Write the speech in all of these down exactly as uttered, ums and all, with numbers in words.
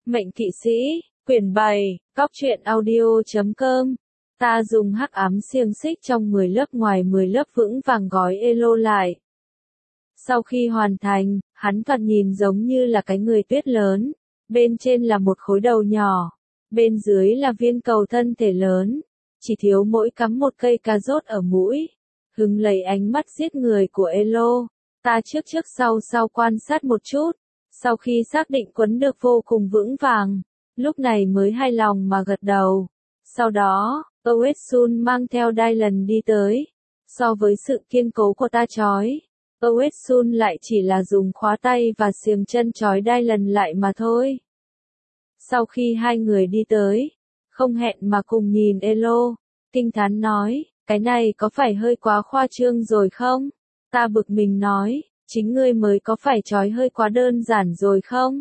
Mệnh kỵ sĩ, quyển bảy, cóc truyện audio chấm com. Ta dùng hắc ám xiềng xích trong mười lớp ngoài mười lớp vững vàng gói Elo lại. Sau khi hoàn thành, hắn thoạt nhìn giống như là cái người tuyết lớn, bên trên là một khối đầu nhỏ, bên dưới là viên cầu thân thể lớn, chỉ thiếu mỗi cắm một cây cà rốt ở mũi. Hứng lấy ánh mắt giết người của Elo, ta trước trước sau sau quan sát một chút, sau khi xác định quấn được vô cùng vững vàng, lúc này mới hài lòng mà gật đầu. Sau đó, Oetsun mang theo Dylan đi tới. So với sự kiên cố của ta trói, Oetsun lại chỉ là dùng khóa tay và xiềng chân trói Dylan lại mà thôi. Sau khi hai người đi tới, không hẹn mà cùng nhìn Elo, kinh thán nói, cái này có phải hơi quá khoa trương rồi không? Ta bực mình nói, chính ngươi mới có phải trói hơi quá đơn giản rồi không?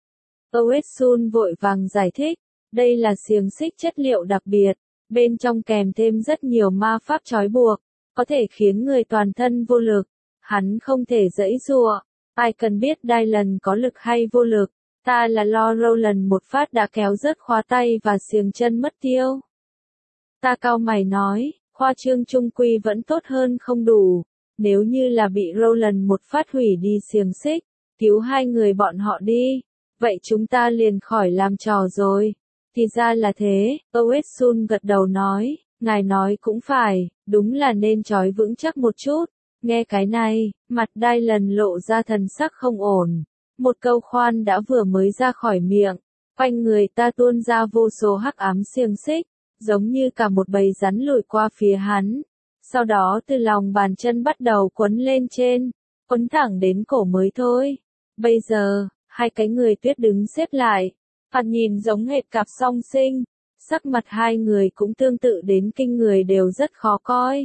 Oetsun vội vàng giải thích, đây là xiềng xích chất liệu đặc biệt, bên trong kèm thêm rất nhiều ma pháp trói buộc, có thể khiến người toàn thân vô lực, hắn không thể giãy giụa. Ai cần biết Dylan có lực hay vô lực, ta là lo Roland một phát đã kéo rớt khóa tay và xiềng chân mất tiêu. Ta cau mày nói, khoa trương trung quy vẫn tốt hơn không đủ, nếu như là bị Roland một phát hủy đi xiềng xích, cứu hai người bọn họ đi, vậy chúng ta liền khỏi làm trò rồi. Thì ra là thế, Oetsun gật đầu nói, ngài nói cũng phải, đúng là nên trói vững chắc một chút. Nghe cái này, mặt Dylan lộ ra thần sắc không ổn. Một câu khoan đã vừa mới ra khỏi miệng, quanh người ta tuôn ra vô số hắc ám xiềng xích, giống như cả một bầy rắn lùi qua phía hắn. Sau đó từ lòng bàn chân bắt đầu quấn lên trên, quấn thẳng đến cổ mới thôi. Bây giờ, hai cái người tuyết đứng xếp lại, thoạt nhìn giống hệt cặp song sinh, sắc mặt hai người cũng tương tự đến kinh người đều rất khó coi.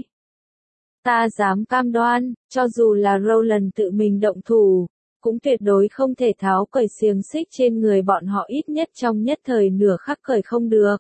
Ta dám cam đoan, cho dù là Roland tự mình động thủ, cũng tuyệt đối không thể tháo cởi xiềng xích trên người bọn họ, ít nhất trong nhất thời nửa khắc cởi không được.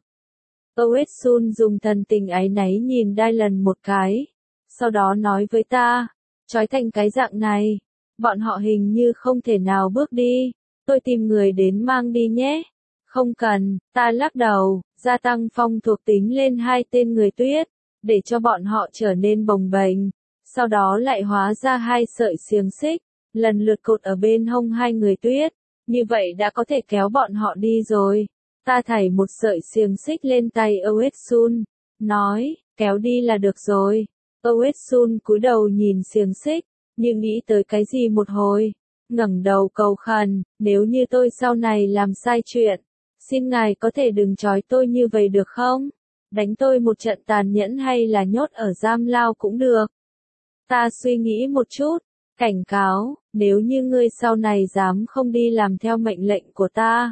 Oetsun dùng thần tình áy náy nhìn Dylan một cái, sau đó nói với ta, trói thành cái dạng này, bọn họ hình như không thể nào bước đi, tôi tìm người đến mang đi nhé. Không cần, ta lắc đầu, gia tăng phong thuộc tính lên hai tên người tuyết, để cho bọn họ trở nên bồng bềnh, sau đó lại hóa ra hai sợi xiềng xích, lần lượt cột ở bên hông hai người tuyết, như vậy đã có thể kéo bọn họ đi rồi. Ta thảy một sợi xiềng xích lên tay Oetsun, nói, kéo đi là được rồi. Oetsun cúi đầu nhìn xiềng xích, như nghĩ tới cái gì một hồi, ngẩng đầu cầu khẩn, nếu như tôi sau này làm sai chuyện, xin ngài có thể đừng trói tôi như vậy được không? Đánh tôi một trận tàn nhẫn hay là nhốt ở giam lao cũng được. Ta suy nghĩ một chút, cảnh cáo, nếu như ngươi sau này dám không đi làm theo mệnh lệnh của ta,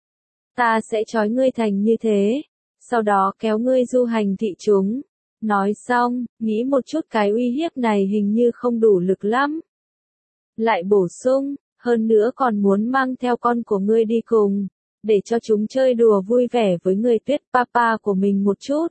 ta sẽ trói ngươi thành như thế, sau đó kéo ngươi du hành thị chúng. Nói xong, nghĩ một chút cái uy hiếp này hình như không đủ lực lắm. Lại bổ sung, hơn nữa còn muốn mang theo con của ngươi đi cùng, để cho chúng chơi đùa vui vẻ với người tuyết papa của mình một chút.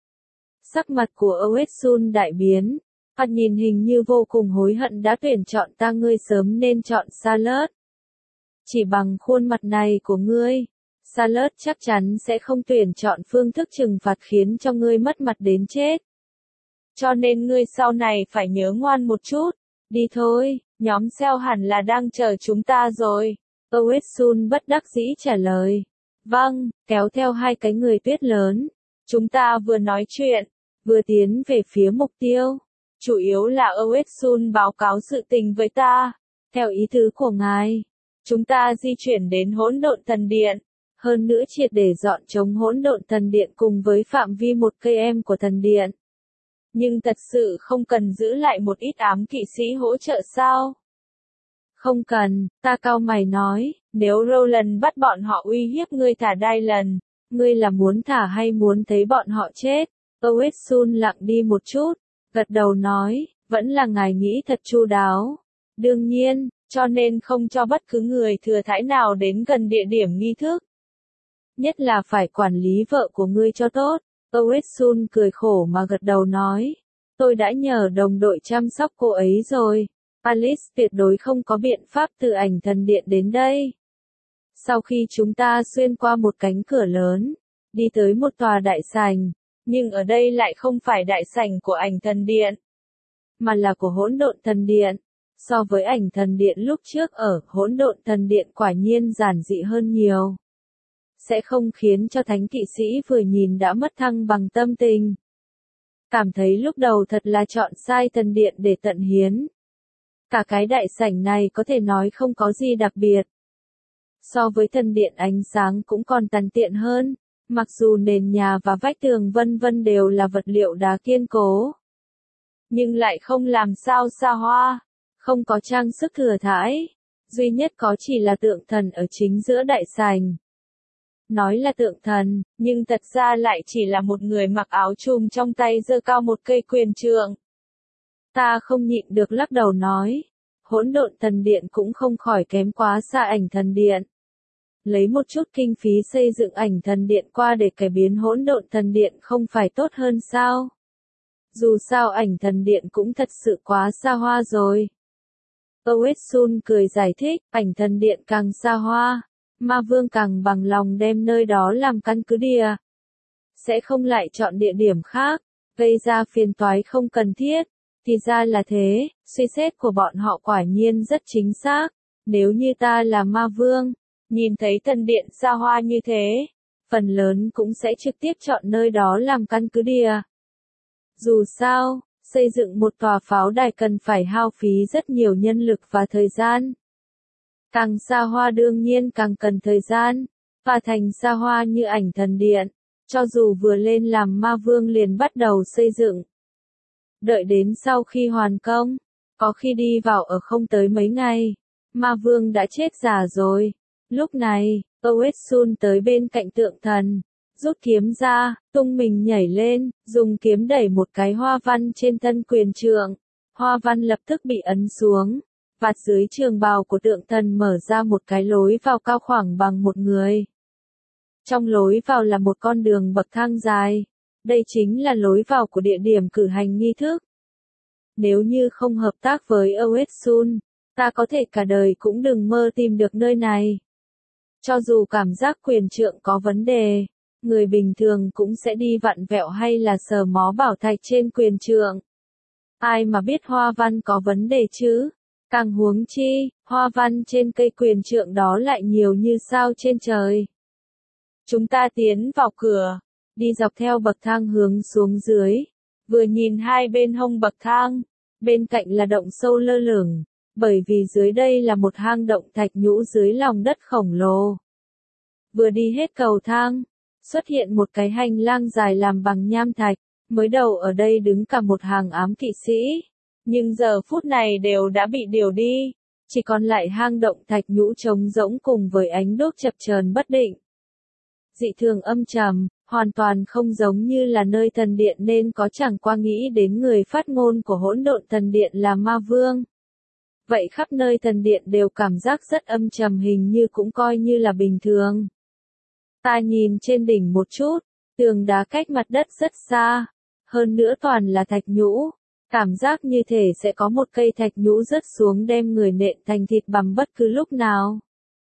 Sắc mặt của Oetsun đại biến, hắn nhìn hình như vô cùng hối hận đã tuyển chọn ta, ngươi sớm nên chọn Salad. Chỉ bằng khuôn mặt này của ngươi, Salad chắc chắn sẽ không tuyển chọn phương thức trừng phạt khiến cho ngươi mất mặt đến chết. Cho nên ngươi sau này phải nhớ ngoan một chút, đi thôi, nhóm Seo hẳn là đang chờ chúng ta rồi. Oetsun bất đắc dĩ trả lời. Vâng, kéo theo hai cái người tuyết lớn. Chúng ta vừa nói chuyện, vừa tiến về phía mục tiêu. Chủ yếu là Oetsun báo cáo sự tình với ta. Theo ý tứ của ngài, chúng ta di chuyển đến hỗn độn thần điện. Hơn nữa triệt để dọn chống hỗn độn thần điện cùng với phạm vi một cây em của thần điện. Nhưng thật sự không cần giữ lại một ít ám kỵ sĩ hỗ trợ sao? Không cần, ta cau mày nói, nếu Roland bắt bọn họ uy hiếp ngươi thả Dylan, ngươi là muốn thả hay muốn thấy bọn họ chết? Oetsun lặng đi một chút, gật đầu nói, vẫn là ngài nghĩ thật chu đáo. Đương nhiên, cho nên không cho bất cứ người thừa thãi nào đến gần địa điểm nghi thức. Nhất là phải quản lý vợ của ngươi cho tốt. Oetsun cười khổ mà gật đầu nói, tôi đã nhờ đồng đội chăm sóc cô ấy rồi. Alice tuyệt đối không có biện pháp từ ảnh thần điện đến đây. Sau khi chúng ta xuyên qua một cánh cửa lớn, đi tới một tòa đại sảnh, nhưng ở đây lại không phải đại sảnh của ảnh thần điện, mà là của hỗn độn thần điện. So với ảnh thần điện lúc trước ở hỗn độn thần điện quả nhiên giản dị hơn nhiều. Sẽ không khiến cho thánh kỵ sĩ vừa nhìn đã mất thăng bằng tâm tình. Cảm thấy lúc đầu thật là chọn sai thần điện để tận hiến. Cả cái đại sảnh này có thể nói không có gì đặc biệt. So với thần điện ánh sáng cũng còn tàn tiện hơn, mặc dù nền nhà và vách tường vân vân đều là vật liệu đá kiên cố. Nhưng lại không làm sao xa hoa, không có trang sức thừa thãi, duy nhất có chỉ là tượng thần ở chính giữa đại sảnh. Nói là tượng thần, nhưng thật ra lại chỉ là một người mặc áo trùm trong tay giơ cao một cây quyền trượng. Ta không nhịn được lắc đầu nói, hỗn độn thần điện cũng không khỏi kém quá xa ảnh thần điện. Lấy một chút kinh phí xây dựng ảnh thần điện qua để cải biến hỗn độn thần điện không phải tốt hơn sao? Dù sao ảnh thần điện cũng thật sự quá xa hoa rồi. Oetsun cười giải thích, ảnh thần điện càng xa hoa, ma vương càng bằng lòng đem nơi đó làm căn cứ địa. Sẽ không lại chọn địa điểm khác, gây ra phiền toái không cần thiết. Thì ra là thế, suy xét của bọn họ quả nhiên rất chính xác. Nếu như ta là ma vương, nhìn thấy thần điện xa hoa như thế, phần lớn cũng sẽ trực tiếp chọn nơi đó làm căn cứ địa. Dù sao, xây dựng một tòa pháo đài cần phải hao phí rất nhiều nhân lực và thời gian. Càng xa hoa đương nhiên càng cần thời gian, và thành xa hoa như ảnh thần điện, cho dù vừa lên làm ma vương liền bắt đầu xây dựng. Đợi đến sau khi hoàn công, có khi đi vào ở không tới mấy ngày, ma vương đã chết già rồi. Lúc này, Oetsun tới bên cạnh tượng thần, rút kiếm ra, tung mình nhảy lên, dùng kiếm đẩy một cái hoa văn trên thân quyền trượng. Hoa văn lập tức bị ấn xuống, vạt dưới trường bào của tượng thần mở ra một cái lối vào cao khoảng bằng một người. Trong lối vào là một con đường bậc thang dài. Đây chính là lối vào của địa điểm cử hành nghi thức. Nếu như không hợp tác với Oetsun, ta có thể cả đời cũng đừng mơ tìm được nơi này. Cho dù cảm giác quyền trượng có vấn đề, người bình thường cũng sẽ đi vặn vẹo hay là sờ mó bảo thạch trên quyền trượng. Ai mà biết hoa văn có vấn đề chứ? Càng huống chi, hoa văn trên cây quyền trượng đó lại nhiều như sao trên trời. Chúng ta tiến vào cửa, đi dọc theo bậc thang hướng xuống dưới. Vừa nhìn hai bên hông bậc thang, bên cạnh là động sâu lơ lửng, bởi vì dưới đây là một hang động thạch nhũ dưới lòng đất khổng lồ. Vừa đi hết cầu thang, xuất hiện một cái hành lang dài làm bằng nham thạch, mới đầu ở đây đứng cả một hàng ám kỵ sĩ, nhưng giờ phút này đều đã bị điều đi, chỉ còn lại hang động thạch nhũ trống rỗng cùng với ánh đuốc chập chờn bất định. Dị thường âm trầm, hoàn toàn không giống như là nơi thần điện nên có chẳng qua nghĩ đến người phát ngôn của hỗn độn thần điện là ma vương. Vậy khắp nơi thần điện đều cảm giác rất âm trầm hình như cũng coi như là bình thường. Ta nhìn trên đỉnh một chút, tường đá cách mặt đất rất xa, hơn nữa toàn là thạch nhũ, cảm giác như thể sẽ có một cây thạch nhũ rớt xuống đem người nện thành thịt bằm bất cứ lúc nào.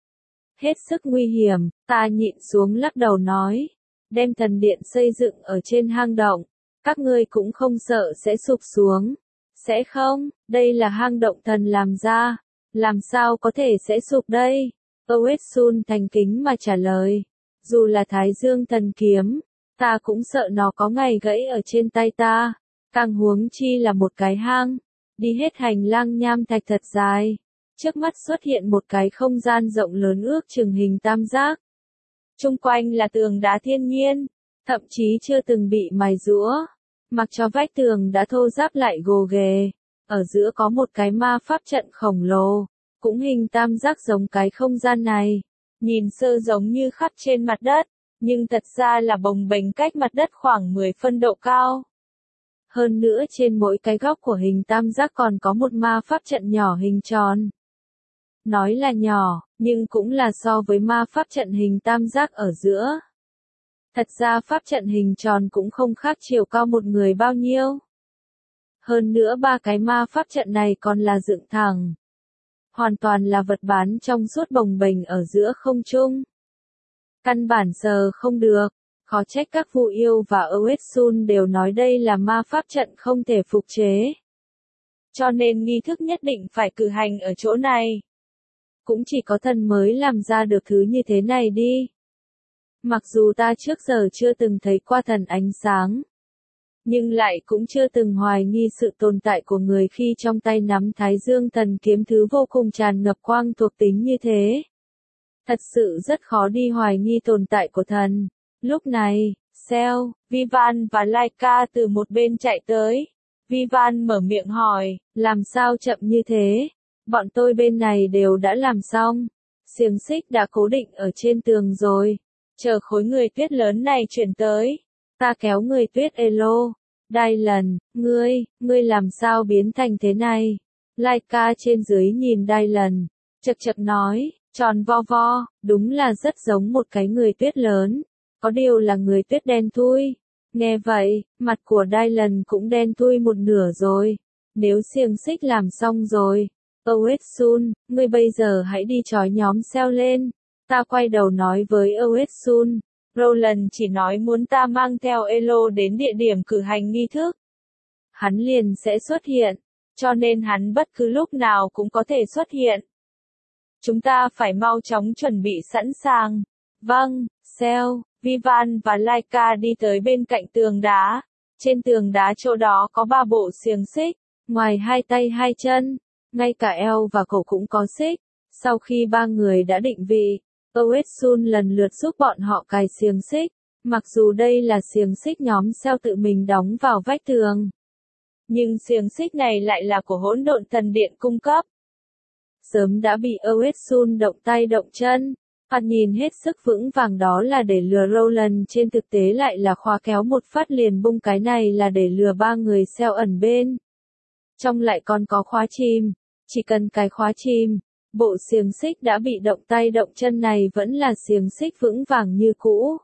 Hết sức nguy hiểm, ta nhịn xuống lắc đầu nói, đem thần điện xây dựng ở trên hang động, các ngươi cũng không sợ sẽ sụp xuống. Sẽ không, đây là hang động thần làm ra, làm sao có thể sẽ sụp đây? Oetsun thành kính mà trả lời, dù là Thái Dương thần kiếm, ta cũng sợ nó có ngày gãy ở trên tay ta, càng huống chi là một cái hang, đi hết hành lang nham thạch thật dài. Trước mắt xuất hiện một cái không gian rộng lớn ước chừng hình tam giác. Chung quanh là tường đá thiên nhiên, thậm chí chưa từng bị mài rũa, mặc cho vách tường đã thô ráp lại gồ ghề. Ở giữa có một cái ma pháp trận khổng lồ, cũng hình tam giác giống cái không gian này. Nhìn sơ giống như khắc trên mặt đất, nhưng thật ra là bồng bềnh cách mặt đất khoảng mười phân độ cao. Hơn nữa trên mỗi cái góc của hình tam giác còn có một ma pháp trận nhỏ hình tròn. Nói là nhỏ, nhưng cũng là so với ma pháp trận hình tam giác ở giữa. Thật ra pháp trận hình tròn cũng không khác chiều cao một người bao nhiêu. Hơn nữa ba cái ma pháp trận này còn là dựng thẳng. hoàn toàn là vật bán trong suốt bồng bềnh ở giữa không trung. Căn bản sờ không được, khó trách các Vu yêu và Oetsun đều nói đây là ma pháp trận không thể phục chế. Cho nên nghi thức nhất định phải cử hành ở chỗ này. Cũng chỉ có thần mới làm ra được thứ như thế này đi. Mặc dù ta trước giờ chưa từng thấy qua thần ánh sáng, nhưng lại cũng chưa từng hoài nghi sự tồn tại của người khi trong tay nắm Thái Dương thần kiếm thứ vô cùng tràn ngập quang thuộc tính như thế. Thật sự rất khó đi hoài nghi tồn tại của thần. Lúc này, Cell, Vivan và Laika từ một bên chạy tới. Vivan mở miệng hỏi, làm sao chậm như thế? Bọn tôi bên này đều đã làm xong. Xiềng xích đã cố định ở trên tường rồi. Chờ khối người tuyết lớn này chuyển tới. Ta kéo người tuyết Elo. Dylan, ngươi, ngươi làm sao biến thành thế này? Laika trên dưới nhìn Dylan. Chật chật nói, tròn vo vo, đúng là rất giống một cái người tuyết lớn. Có điều là người tuyết đen thui. Nghe vậy, mặt của Dylan cũng đen thui một nửa rồi. Nếu xiềng xích làm xong rồi. Oetsun, ngươi bây giờ hãy đi trói nhóm Cell lên. Ta quay đầu nói với Oetsun. Roland chỉ nói muốn ta mang theo Elo đến địa điểm cử hành nghi thức. Hắn liền sẽ xuất hiện. Cho nên hắn bất cứ lúc nào cũng có thể xuất hiện. Chúng ta phải mau chóng chuẩn bị sẵn sàng. Vâng, Cell, Vivan và Laika đi tới bên cạnh tường đá. Trên tường đá chỗ đó có ba bộ xiềng xích. Ngoài hai tay hai chân, ngay cả eo và cổ cũng có xích. Sau khi ba người đã định vị, Oetsun lần lượt giúp bọn họ cài xiềng xích. Mặc dù đây là xiềng xích nhóm Cell tự mình đóng vào vách tường, nhưng xiềng xích này lại là của hỗn độn thần điện cung cấp. Sớm đã bị Oetsun động tay động chân. Hắn nhìn hết sức vững vàng đó là để lừa Roland, trên thực tế lại là khóa kéo một phát liền bung, cái này là để lừa ba người Cell ẩn bên. Trong lại còn có khóa chìm. Chỉ cần cái khóa chìm, bộ xiềng xích đã bị động tay động chân này vẫn là xiềng xích vững vàng như cũ.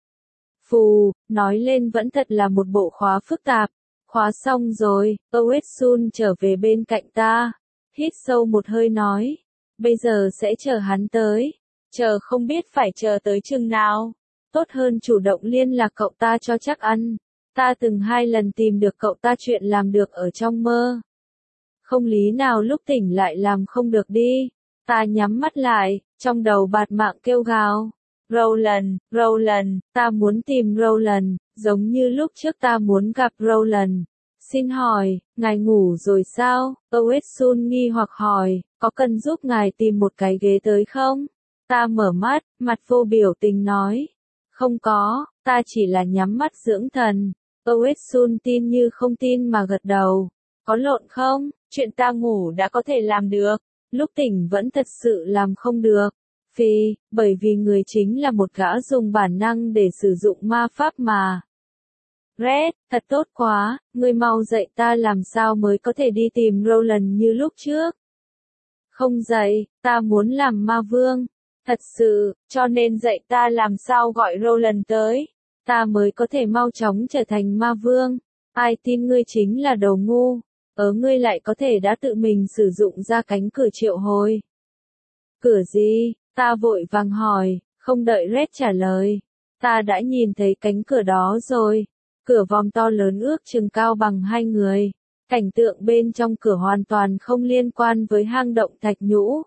Phù, nói lên vẫn thật là một bộ khóa phức tạp. Khóa xong rồi, Oetsun trở về bên cạnh ta. Hít sâu một hơi nói. Bây giờ sẽ chờ hắn tới. Chờ không biết phải chờ tới chừng nào. Tốt hơn chủ động liên lạc cậu ta cho chắc ăn. Ta từng hai lần tìm được cậu ta chuyện làm được ở trong mơ. Không lý nào lúc tỉnh lại làm không được đi. Ta nhắm mắt lại, trong đầu bạt mạng kêu gào. Roland, Roland, ta muốn tìm Roland, giống như lúc trước ta muốn gặp Roland. Xin hỏi, ngài ngủ rồi sao? Oetsun nghi hoặc hỏi, có cần giúp ngài tìm một cái ghế tới không? Ta mở mắt, mặt vô biểu tình nói. Không có, ta chỉ là nhắm mắt dưỡng thần. Oetsun tin như không tin mà gật đầu. Có lộn không? Chuyện ta ngủ đã có thể làm được. Lúc tỉnh vẫn thật sự làm không được. Phi, bởi vì người chính là một gã dùng bản năng để sử dụng ma pháp mà. Red, thật tốt quá, ngươi mau dạy ta làm sao mới có thể đi tìm Roland như lúc trước. Không dạy, ta muốn làm ma vương. Thật sự, cho nên dạy ta làm sao gọi Roland tới. Ta mới có thể mau chóng trở thành ma vương. Ai tin ngươi chính là đồ ngu. Ở ngươi lại có thể đã tự mình sử dụng ra cánh cửa triệu hồi. Cửa gì? Ta vội vàng hỏi, không đợi Red trả lời. Ta đã nhìn thấy cánh cửa đó rồi. Cửa vòm to lớn ước chừng cao bằng hai người. Cảnh tượng bên trong cửa hoàn toàn không liên quan với hang động thạch nhũ,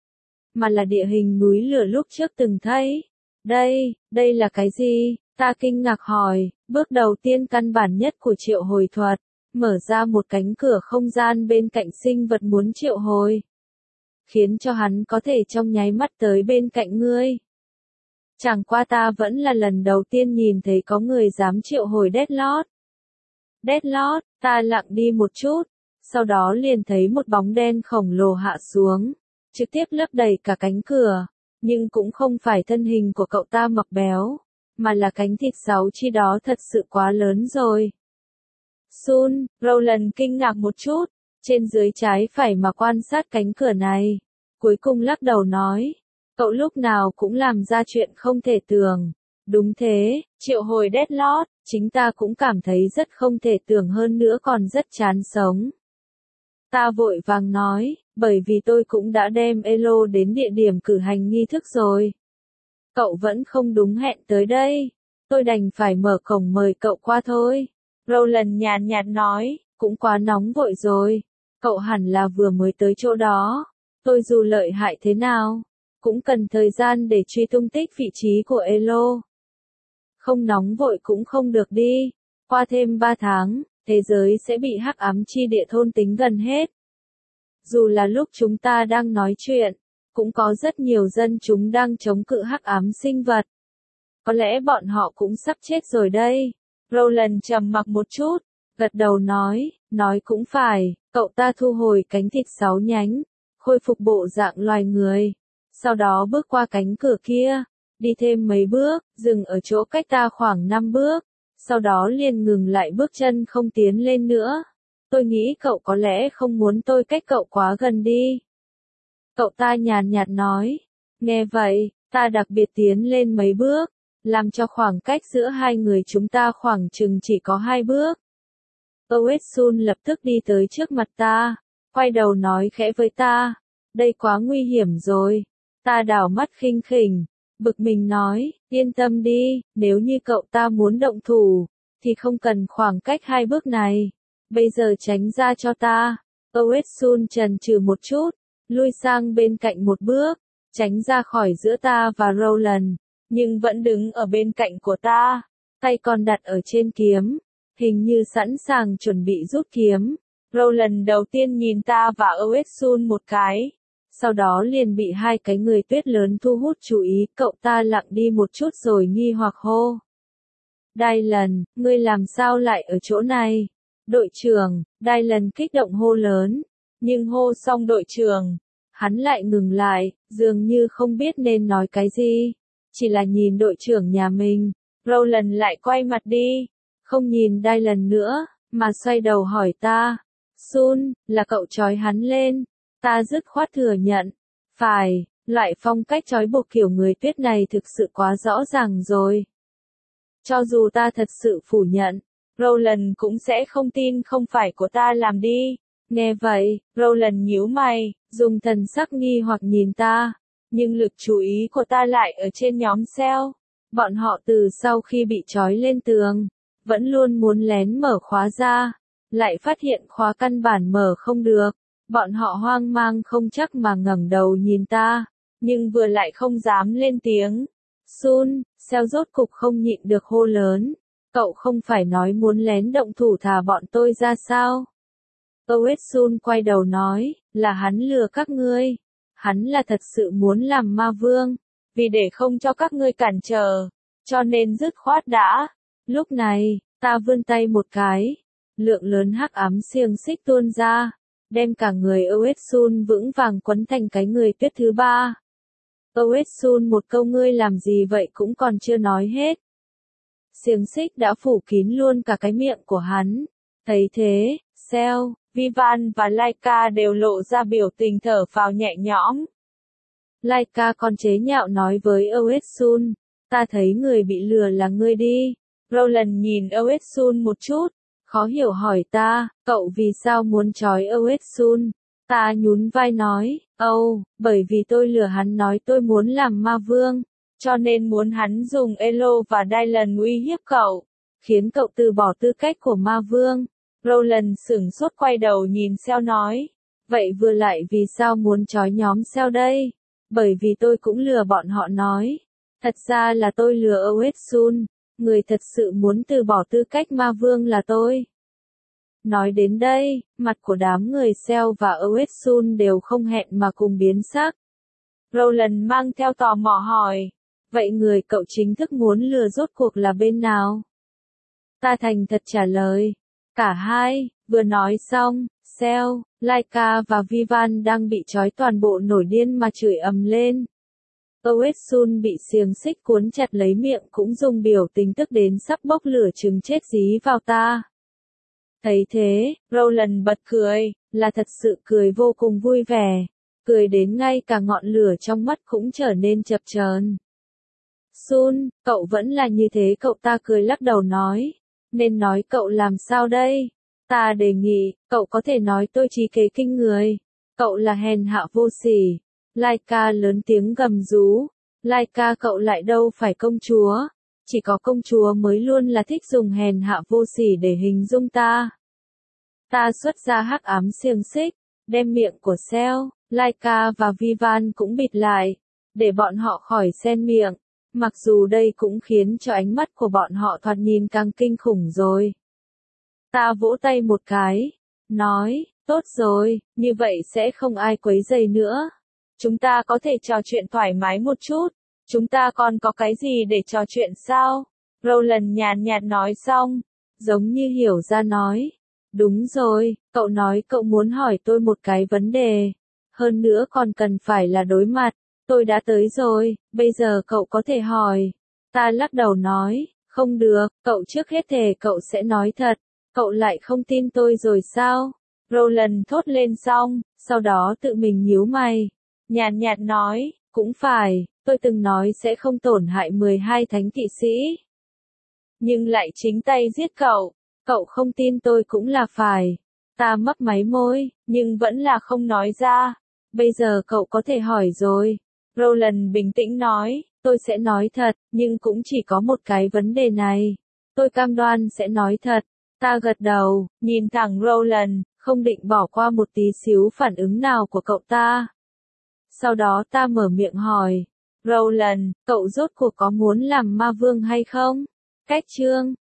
mà là địa hình núi lửa lúc trước từng thấy. Đây, đây là cái gì? Ta kinh ngạc hỏi, bước đầu tiên căn bản nhất của triệu hồi thuật. Mở ra một cánh cửa không gian bên cạnh sinh vật muốn triệu hồi. Khiến cho hắn có thể trong nháy mắt tới bên cạnh ngươi. Chẳng qua ta vẫn là lần đầu tiên nhìn thấy có người dám triệu hồi Deathlord. Deathlord, ta lặng đi một chút. Sau đó liền thấy một bóng đen khổng lồ hạ xuống. Trực tiếp lấp đầy cả cánh cửa. Nhưng cũng không phải thân hình của cậu ta mập béo. Mà là cánh thịt sáu chi đó thật sự quá lớn rồi. Sun, Roland kinh ngạc một chút, trên dưới trái phải mà quan sát cánh cửa này. Cuối cùng lắc đầu nói, cậu lúc nào cũng làm ra chuyện không thể tưởng. Đúng thế, triệu hồi Deathlord, chính ta cũng cảm thấy rất không thể tưởng hơn nữa còn rất chán sống. Ta vội vàng nói, bởi vì tôi cũng đã đem Elo đến địa điểm cử hành nghi thức rồi. Cậu vẫn không đúng hẹn tới đây. Tôi đành phải mở cổng mời cậu qua thôi. Roland nhàn nhạt nói, cũng quá nóng vội rồi. Cậu hẳn là vừa mới tới chỗ đó. Tôi dù lợi hại thế nào, cũng cần thời gian để truy tung tích vị trí của Elo. Không nóng vội cũng không được đi. Qua thêm ba tháng, thế giới sẽ bị hắc ám chi địa thôn tính gần hết. Dù là lúc chúng ta đang nói chuyện, cũng có rất nhiều dân chúng đang chống cự hắc ám sinh vật. Có lẽ bọn họ cũng sắp chết rồi đây. Roland trầm mặc một chút, gật đầu nói, nói cũng phải, cậu ta thu hồi cánh thịt sáu nhánh, khôi phục bộ dạng loài người. Sau đó bước qua cánh cửa kia, đi thêm mấy bước, dừng ở chỗ cách ta khoảng năm bước, sau đó liền ngừng lại bước chân không tiến lên nữa. Tôi nghĩ cậu có lẽ không muốn tôi cách cậu quá gần đi. Cậu ta nhàn nhạt nói. Nghe vậy, ta đặc biệt tiến lên mấy bước, làm cho khoảng cách giữa hai người chúng ta khoảng chừng chỉ có hai bước. Oetsun lập tức đi tới trước mặt ta, quay đầu nói khẽ với ta, đây quá nguy hiểm rồi. Ta đảo mắt khinh khỉnh, bực mình nói, yên tâm đi, nếu như cậu ta muốn động thủ, thì không cần khoảng cách hai bước này. Bây giờ tránh ra cho ta. Oetsun chần chừ một chút, lui sang bên cạnh một bước, tránh ra khỏi giữa ta và Roland, nhưng vẫn đứng ở bên cạnh của ta, tay còn đặt ở trên kiếm, hình như sẵn sàng chuẩn bị rút kiếm. Roland đầu tiên nhìn ta và Oetsun một cái, sau đó liền bị hai cái người tuyết lớn thu hút chú ý. Cậu ta lặng đi một chút rồi nghi hoặc hô. Dylan, ngươi làm sao lại ở chỗ này? Đội trưởng, Dylan kích động hô lớn, nhưng hô xong đội trưởng, hắn lại ngừng lại, dường như không biết nên nói cái gì, chỉ là nhìn đội trưởng nhà mình. Roland lại quay mặt đi, không nhìn Dylan nữa, mà xoay đầu hỏi ta, Sun, là cậu trói hắn lên? Ta dứt khoát thừa nhận, phải, loại phong cách trói buộc kiểu người tuyết này thực sự quá rõ ràng rồi. Cho dù ta thật sự phủ nhận, Roland cũng sẽ không tin không phải của ta làm đi. Nghe vậy, Roland nhíu mày, dùng thần sắc nghi hoặc nhìn ta, nhưng lực chú ý của ta lại ở trên nhóm Cell. Bọn họ từ sau khi bị trói lên tường, vẫn luôn muốn lén mở khóa ra, lại phát hiện khóa căn bản mở không được. Bọn họ hoang mang không chắc mà ngẩng đầu nhìn ta, nhưng vừa lại không dám lên tiếng. Sun, Cell rốt cục không nhịn được hô lớn. Cậu không phải nói muốn lén động thủ thả bọn tôi ra sao? Oetsun quay đầu nói, là hắn lừa các ngươi. Hắn là thật sự muốn làm ma vương, vì để không cho các ngươi cản trở, cho nên dứt khoát đã. Lúc này, ta vươn tay một cái, lượng lớn hắc ám xiềng xích tuôn ra, đem cả người Oetsun vững vàng quấn thành cái người tuyết thứ ba. Oetsun một câu ngươi làm gì vậy cũng còn chưa nói hết. Xiềng xích đã phủ kín luôn cả cái miệng của hắn. Thấy thế, Cell, Vivan và Laika đều lộ ra biểu tình thở phào nhẹ nhõm. Laika còn chế nhạo nói với Oetsun, ta thấy người bị lừa là ngươi đi. Roland nhìn Oetsun một chút, khó hiểu hỏi ta, cậu vì sao muốn trói Oetsun? Ta nhún vai nói, âu, oh, bởi vì tôi lừa hắn nói tôi muốn làm ma vương, cho nên muốn hắn dùng Elo và Dylan uy hiếp cậu, khiến cậu từ bỏ tư cách của ma vương. Roland sửng sốt quay đầu nhìn Cell nói, vậy vừa lại vì sao muốn trói nhóm Cell đây? Bởi vì tôi cũng lừa bọn họ nói, thật ra là tôi lừa Oetsun, người thật sự muốn từ bỏ tư cách ma vương là tôi. Nói đến đây, mặt của đám người Cell và Oetsun đều không hẹn mà cùng biến sắc. Roland mang theo tò mò hỏi, vậy người cậu chính thức muốn lừa rốt cuộc là bên nào? Ta thành thật trả lời, cả hai. Vừa nói xong, Cell, Laika và Vivan đang bị trói toàn bộ nổi điên mà chửi ầm lên. Oetsun bị xiềng xích cuốn chặt lấy miệng cũng dùng biểu tình tức đến sắp bốc lửa trứng chết dí vào ta. Thấy thế, Roland bật cười, là thật sự cười vô cùng vui vẻ, cười đến ngay cả ngọn lửa trong mắt cũng trở nên chập chờn. Sun, cậu vẫn là như thế. Cậu ta cười lắc đầu nói, nên nói cậu làm sao đây? Ta đề nghị, cậu có thể nói tôi trí kế kinh người. Cậu là hèn hạ vô sỉ. Laika lớn tiếng gầm rú. Laika cậu lại đâu phải công chúa. Chỉ có công chúa mới luôn là thích dùng hèn hạ vô sỉ để hình dung ta. Ta xuất ra hắc ám xiềng xích, đem miệng của Cell, Laika và Vivan cũng bịt lại, để bọn họ khỏi xen miệng. Mặc dù đây cũng khiến cho ánh mắt của bọn họ thoạt nhìn càng kinh khủng rồi. Ta vỗ tay một cái, nói, tốt rồi, như vậy sẽ không ai quấy rầy nữa. Chúng ta có thể trò chuyện thoải mái một chút. Chúng ta còn có cái gì để trò chuyện sao? Roland nhàn nhạt nói xong, giống như hiểu ra nói. Đúng rồi, cậu nói cậu muốn hỏi tôi một cái vấn đề. Hơn nữa còn cần phải là đối mặt. Tôi đã tới rồi, bây giờ cậu có thể hỏi. Ta lắc đầu nói, không được, cậu trước hết thề cậu sẽ nói thật. Cậu lại không tin tôi rồi sao? Roland thốt lên xong, sau đó tự mình nhíu mày. Nhàn nhạt nói, cũng phải, tôi từng nói sẽ không tổn hại mười hai thánh kỵ sĩ. Nhưng lại chính tay giết cậu, cậu không tin tôi cũng là phải. Ta mấp máy môi, nhưng vẫn là không nói ra. Bây giờ cậu có thể hỏi rồi. Roland bình tĩnh nói, tôi sẽ nói thật, nhưng cũng chỉ có một cái vấn đề này. Tôi cam đoan sẽ nói thật. Ta gật đầu, nhìn thẳng Roland, không định bỏ qua một tí xíu phản ứng nào của cậu ta. Sau đó ta mở miệng hỏi, Roland, cậu rốt cuộc có muốn làm ma vương hay không? Cách chương